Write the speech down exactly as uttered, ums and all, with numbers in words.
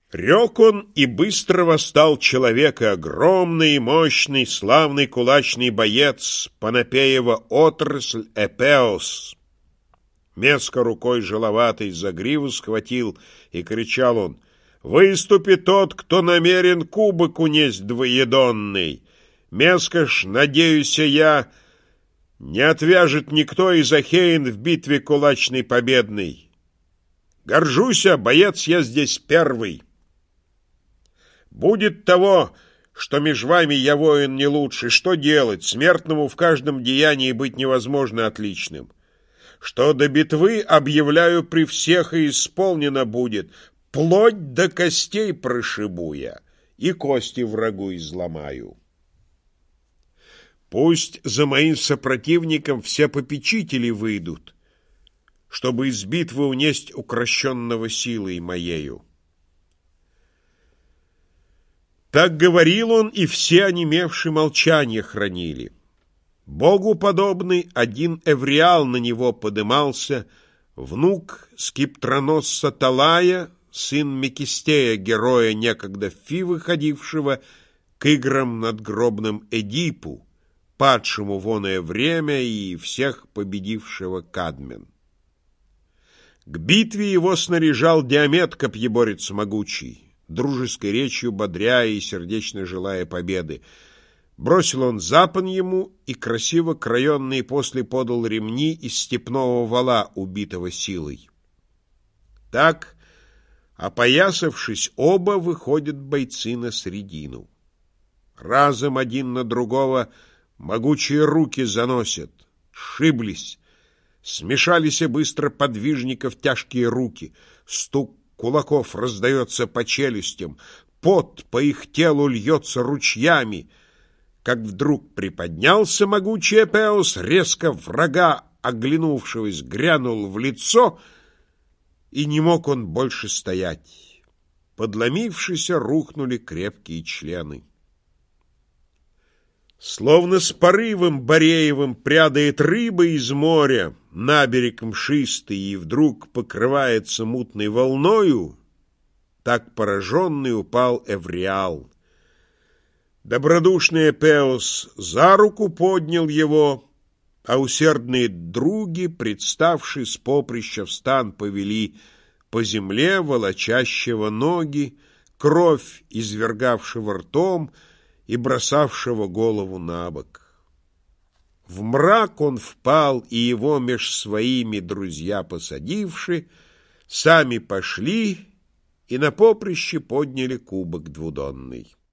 Рек он, и быстро восстал человек, и огромный, и мощный, славный кулачный боец, Панапеева отрасль Эпеос. Меско рукой жиловатой за гриву схватил, и кричал он: «Выступи тот, кто намерен кубок унесть двоедонный! Меско ж, надеюся я, не отвяжет никто из ахеин в битве кулачной победной. Горжуся, боец я здесь первый. Будет того, что меж вами я воин не лучший, что делать? Смертному в каждом деянии быть невозможно отличным. Что до битвы, объявляю при всех, и исполнено будет. Плоть до костей прошибу я, и кости врагу изломаю. Пусть за моим сопротивником все попечители выйдут, чтобы из битвы унесть укращенного силой моею». Так говорил он, и все онемевшие молчание хранили. Богу подобный один Эвриал на него подымался, внук скиптроносца Талая, сын Мекистея, героя некогда в Фи выходившего к играм надгробным Эдипу, падшему в оное время и всех победившего Кадмен. К битве его снаряжал Диамет, копьеборец могучий, дружеской речью бодря и сердечно желая победы. Бросил он запон ему, и красиво краенный после подал ремни из степного вала, убитого силой. Так, опоясавшись, оба выходят бойцы на средину. Разом один на другого могучие руки заносят, сшиблись, смешались быстро подвижников тяжкие руки, стук кулаков раздается по челюстям, пот по их телу льется ручьями, как вдруг приподнялся могучий Эпеос, резко врага, оглянувшись, грянул в лицо, и не мог он больше стоять. Подломившись, рухнули крепкие члены. Словно с порывом Бореевым прядает рыба из моря на берег мшистый и вдруг покрывается мутной волною, так пораженный упал Эвриал. Добродушный Эпеос за руку поднял его, а усердные други, представшие с поприща в стан, повели по земле волочащего ноги, кровь извергавшего ртом и бросавшего голову на бок. В мрак он впал, и его меж своими друзья посадивши, сами пошли и на поприще подняли кубок двудонный.